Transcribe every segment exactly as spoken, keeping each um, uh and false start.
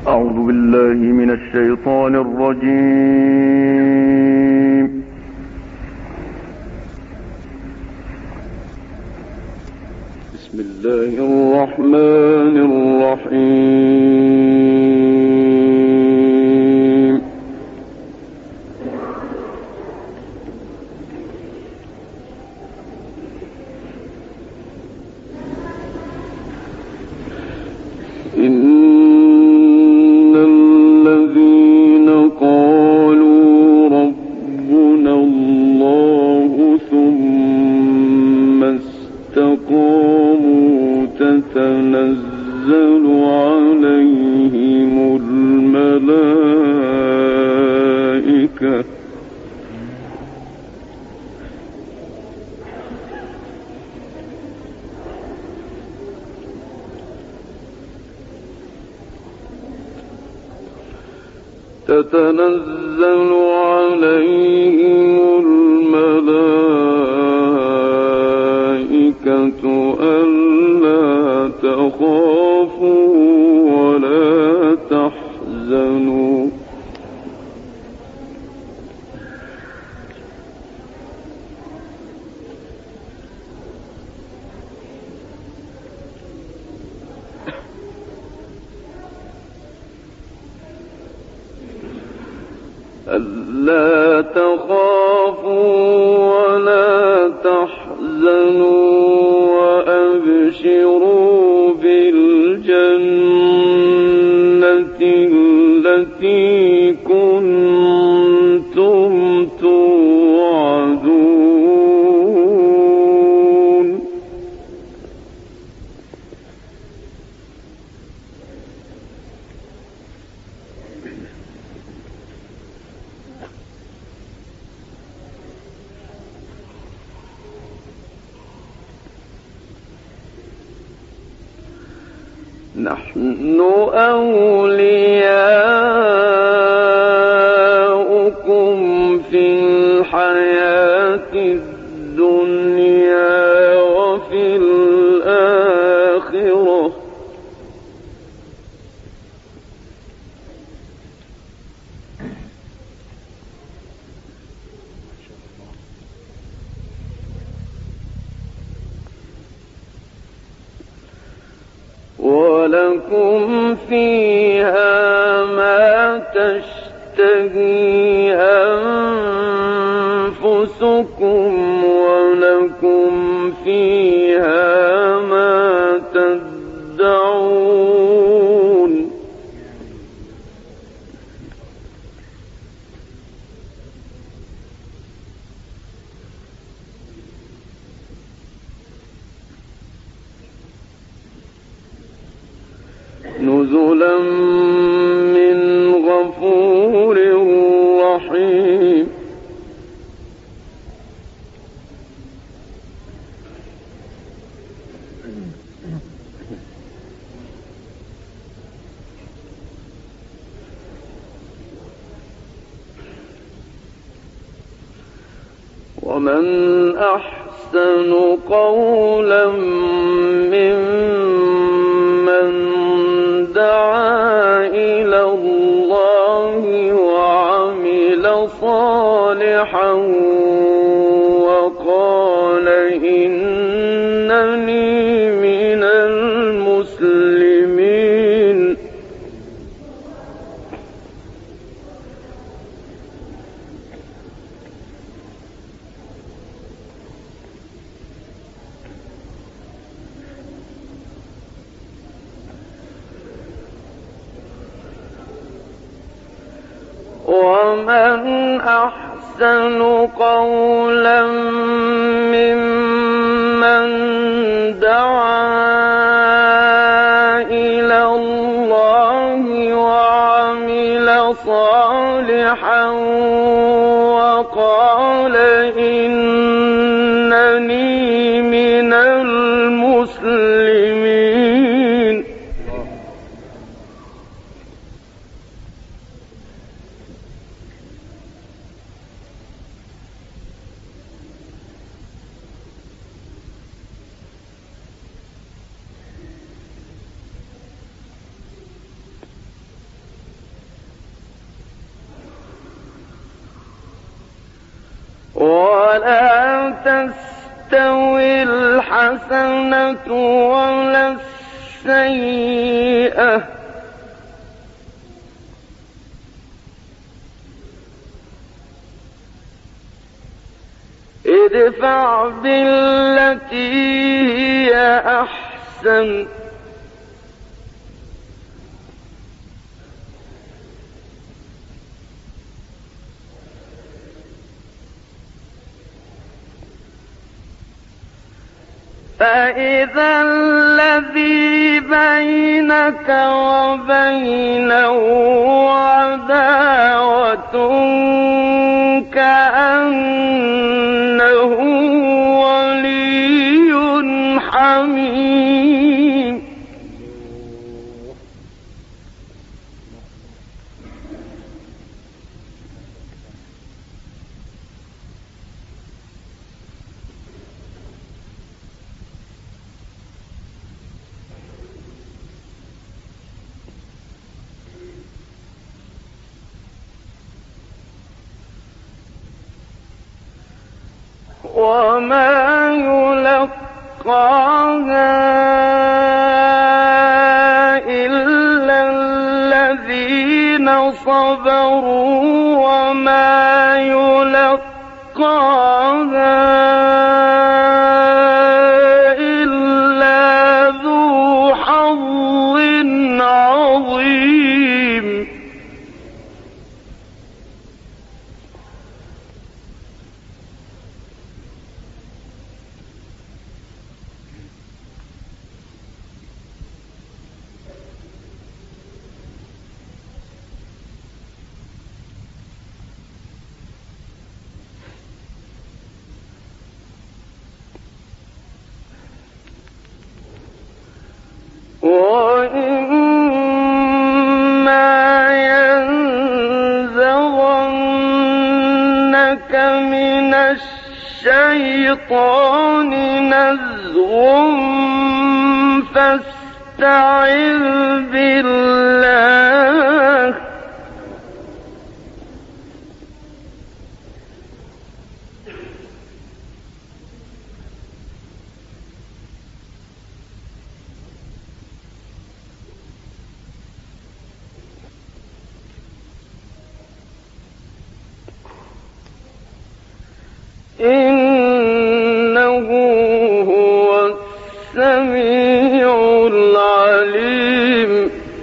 أعوذ بالله من الشيطان الرجيم. بسم الله الرحمن الرحيم. إن تتنزل عليهم الملائكة تتنزل عليهم الملائكة ألا تخافوا ولا تحزنوا ألا تخافوا ولا تحزنوا وأبشروا بالجنة التي كنتم توعدون نحن أولياؤكم في الحياة الدنيا وفي الآخرة ولكم فيها ما تشتهي أنفسكم ولكم فيها ما تدعون نزلا من غفور رحيم. ومن أحسن قولا ممن دعا إلى الله وعمل صالحا وقال إنني من المسلمين. ومن أحسن قولا ممن دعا إلى الله وعمل صالحا وقال إنني من المسلمين. ولا تستوي الحسنة ولا السيئة ادفع بالتي هي أحسن فإذا الذي بينك وبينه عداوة كأنه ولي حميم وما يلقاها إلا الذين صبروا وما يلقاها إلا ذو حظ عظيم وإما ينزغنك من الشيطان نزغ فاستعذ بالله إنه هو السميع العليم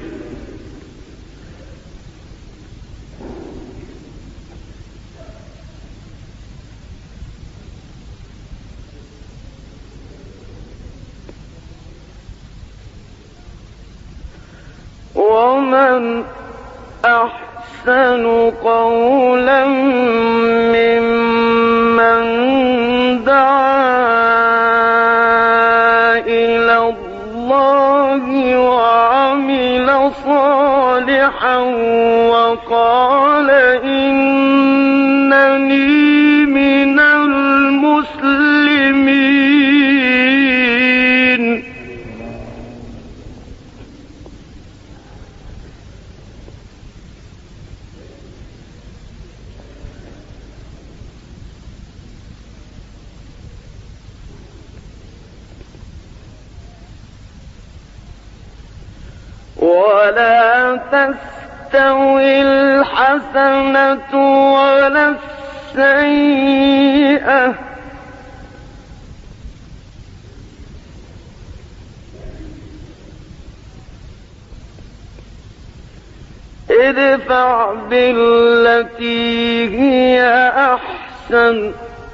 ومن أحسن قولا ممن دعا إلى الله وعمل صالحا وقال إنني من المسلمين ولا تستوي الحسنة ولا السيئة ادفع بالتي هي أحسن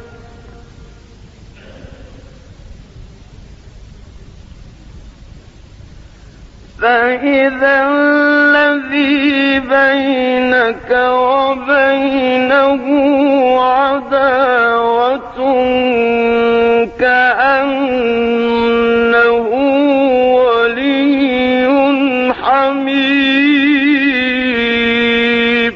فإذا الذي بينك وبينه عداوة كأنه ولي حميم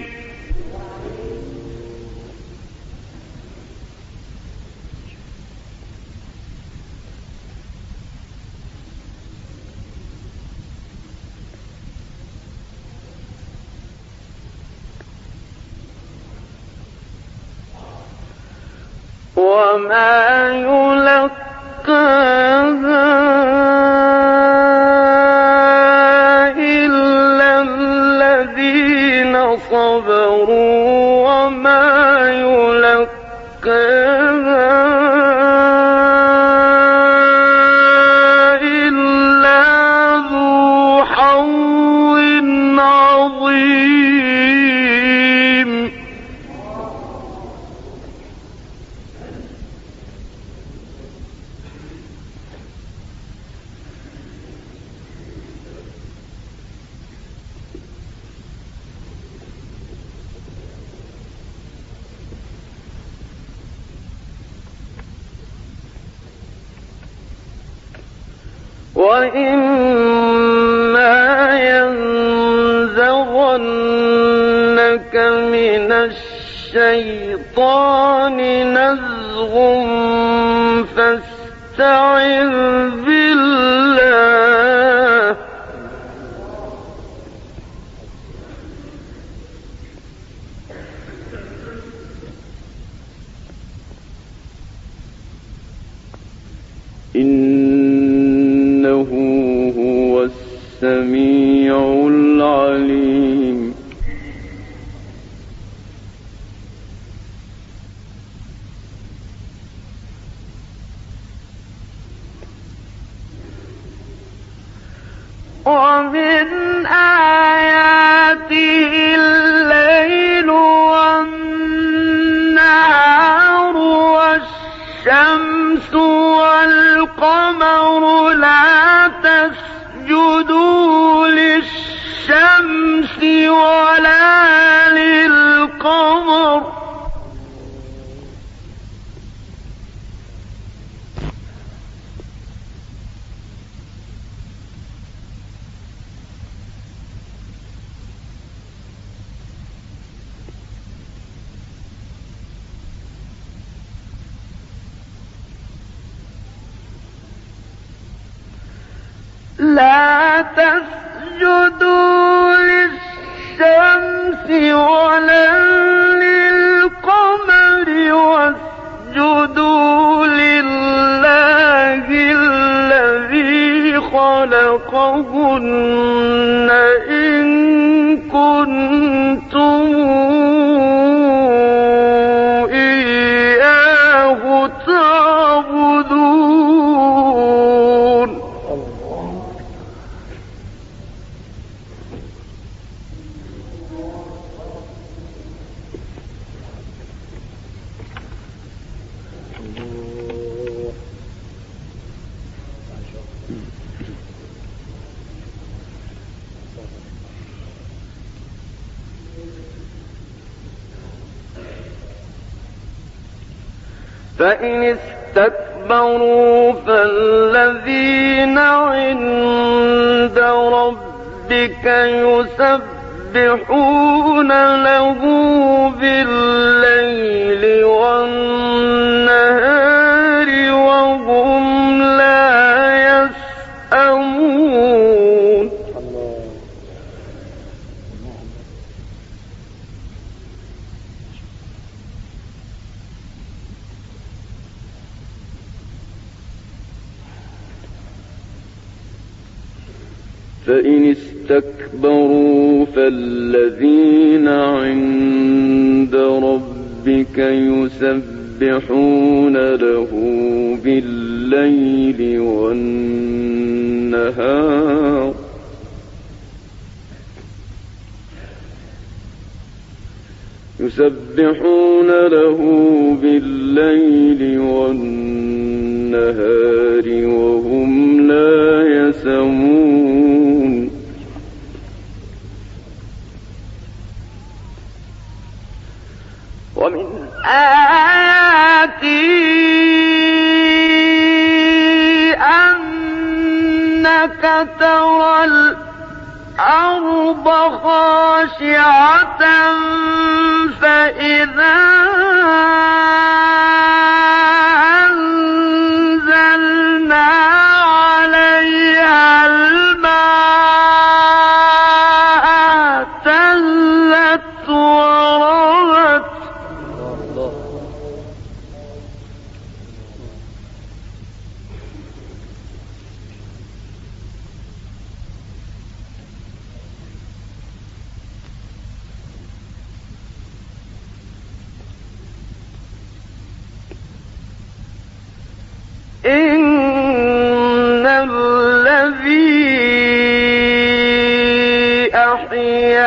وما يلقاها إلا الذين صبروا وما يلقاها إلا ذو حظ عظيم. وإما ينزغنك من الشيطان نزغ فاستعذ بالله إنه هو السميع العليم. ومن آياته الليل والنهار والشمس والقمر لا تسجدوا للشمس ولا للقمر لا تسجدوا للشمس ولا للقمر واسجدوا لله الذي خلقهن إن كنتم إياه تعبدون. فإن استكبروا فالذين عند ربك يسبحون له بالليل والنهار وهم لا يسأمون. فإن استكبروا فالذين عند ربك يسبحون له بالليل والنهار يسبحون له بالليل والنهار وهم لا يسأمون. ومن آياته أنك ترى الأرض خاشعة فإذا أنزلنا عليها الماء اهتزت وربت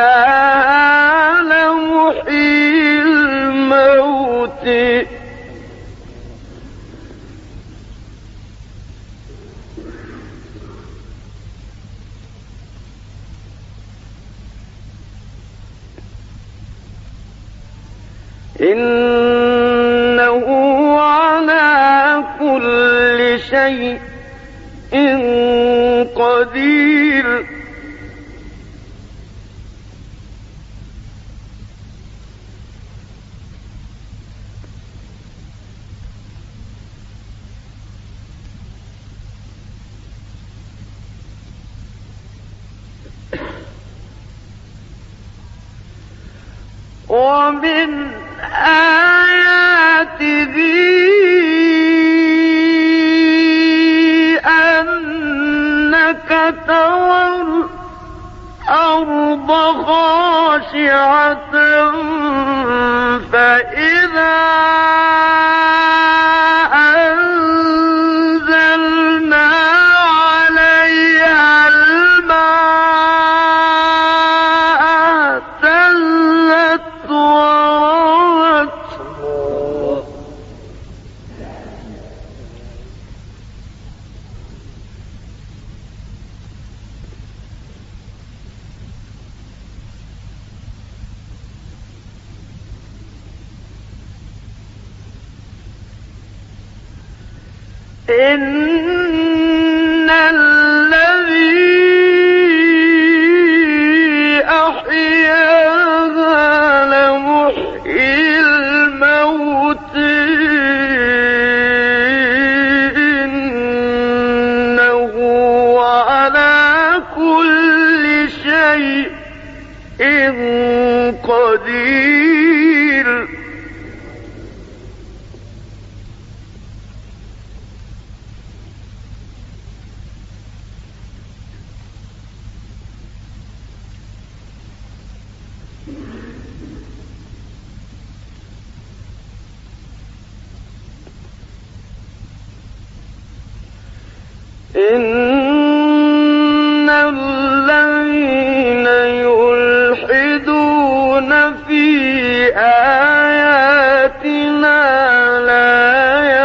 إنها لمحيي الموت إنه على كل شيء قدير ومن آياته أنك ترى الأرض خاشعة فإذا أنزلنا عليها الماء اهتزت وربت إن الذي أحياها لمحيي الموت إنه على كل شيء قدير إن الذين يلحدون في آياتنا لا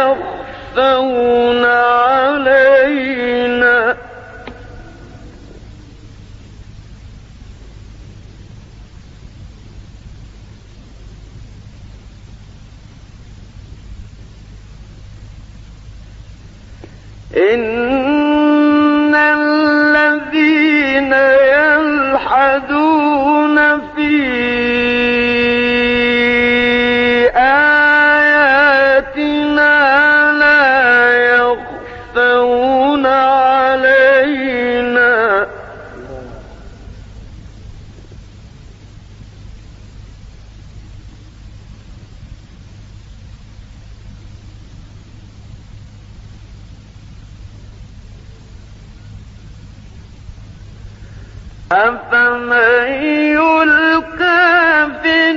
يخفون علينا إن الذين يلحدون في آياتنا لا يخفون علينا أفمن يلقى في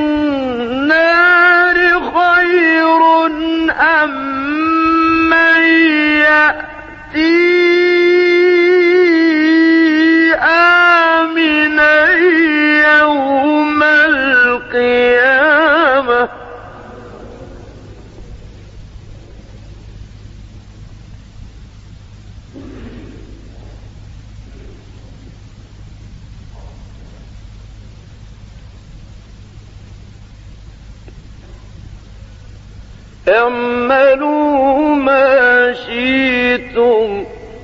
النار خير أم من يأتي آمنا يوم القيامة اعملوا ما شئتم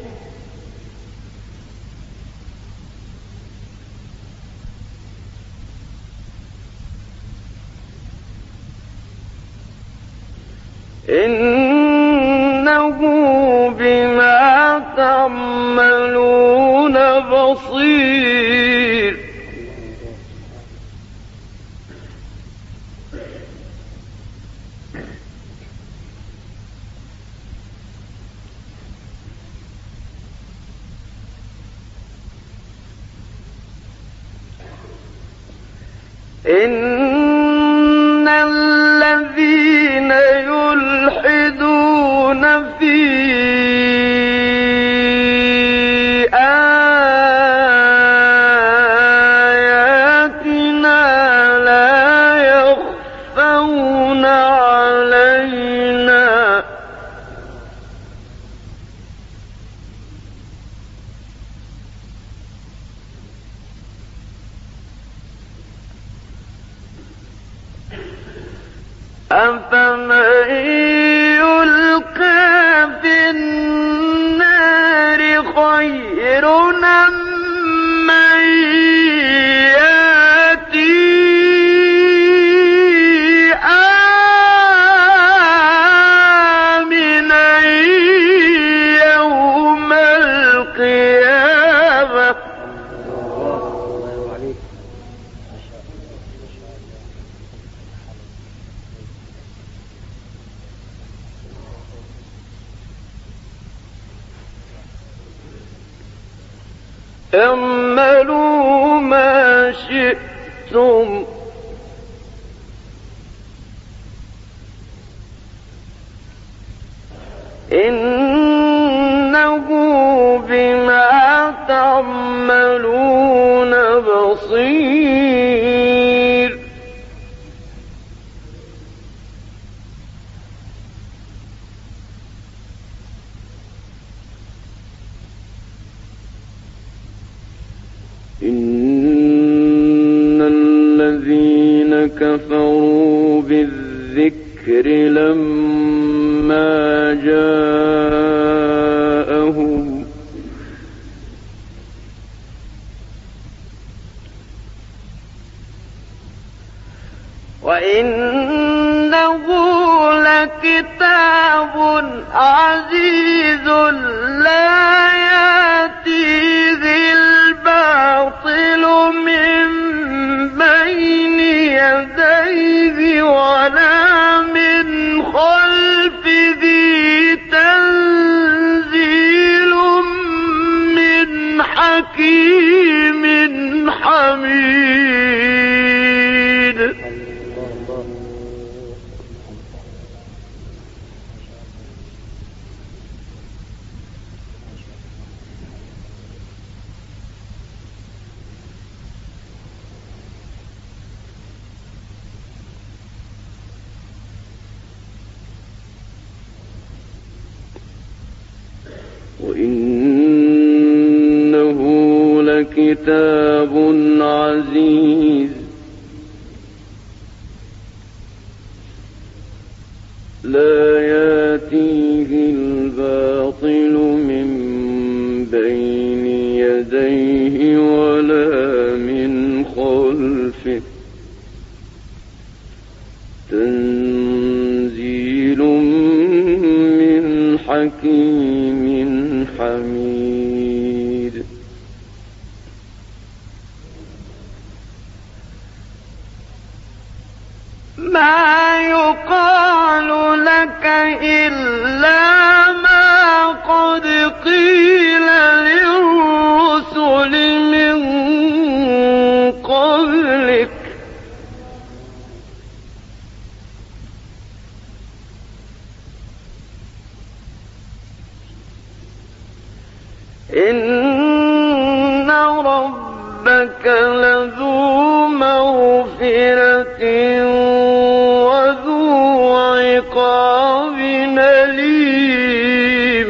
إنه بما تعملون بصير إن الذين يلحدون في آياتنا أفمن يلقى في النار خير أم من يأتي آمنا يوم القيامة. اعملوا ما شئتم إنه بما تعملون بصير. إن الذين كفروا بالذكر لما جاءهم وإنه لكتاب عزيز لا يأتيه الباطل من بين يديه ولا من خلفه تنزيل من حكيم حميد. وإنه لكتاب عزيز لا يأتيه الباطل من بين يديه ولا من خلفه تنزيل من حكيم حميد. ما يقال لك إلا ما قد قيل للرسل من قبلك إن ربك لذو مغفرة وذو عقاب أليم.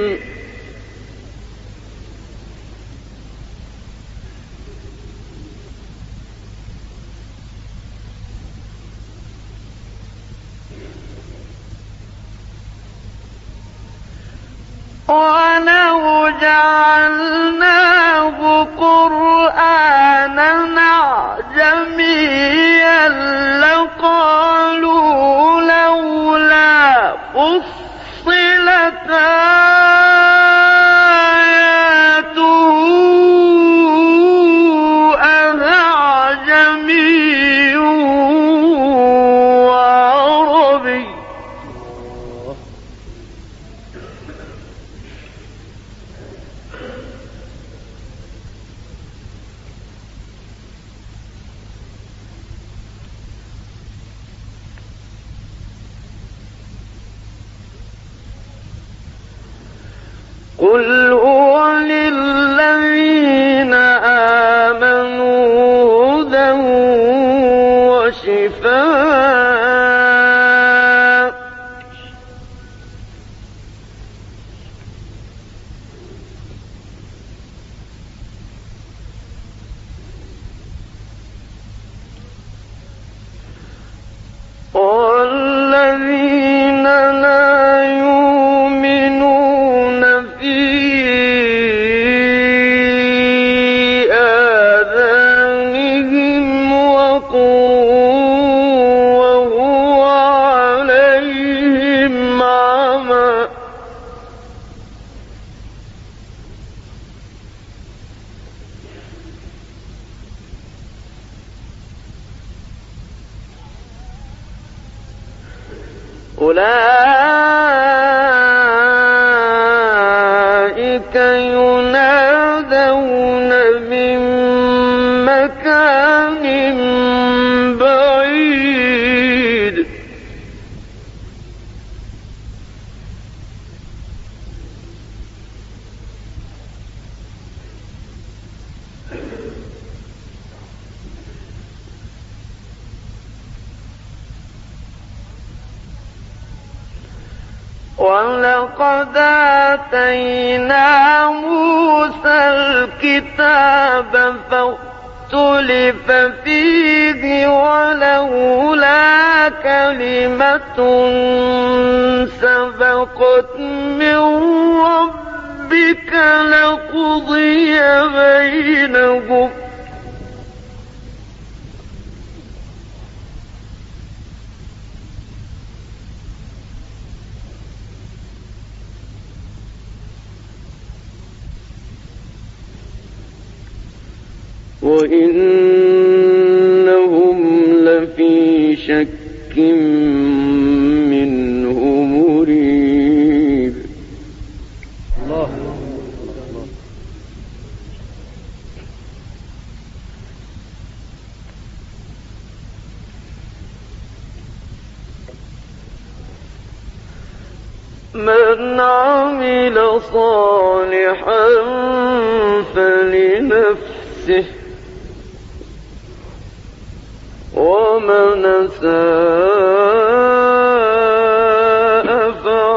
ولو جعلناه قرآنا أعجميا لقالوا لولا فصلت آياته أعجمي وعربي. قل هو للذين آمنوا هدى وشفاء والذين وهو عليهم عمى أولئك ينادون من مكان بعيد ولقد آتينا موسى الكتاب فاختلف فيه ولولا كلمة سبقت من ربك لقضي بينهم وإنهم لفي شك منه مريب. الله من عمل صالحا فلنفسه ومن أساء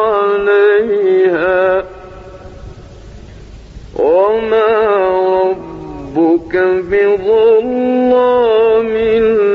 فعليها وما ربك بظلام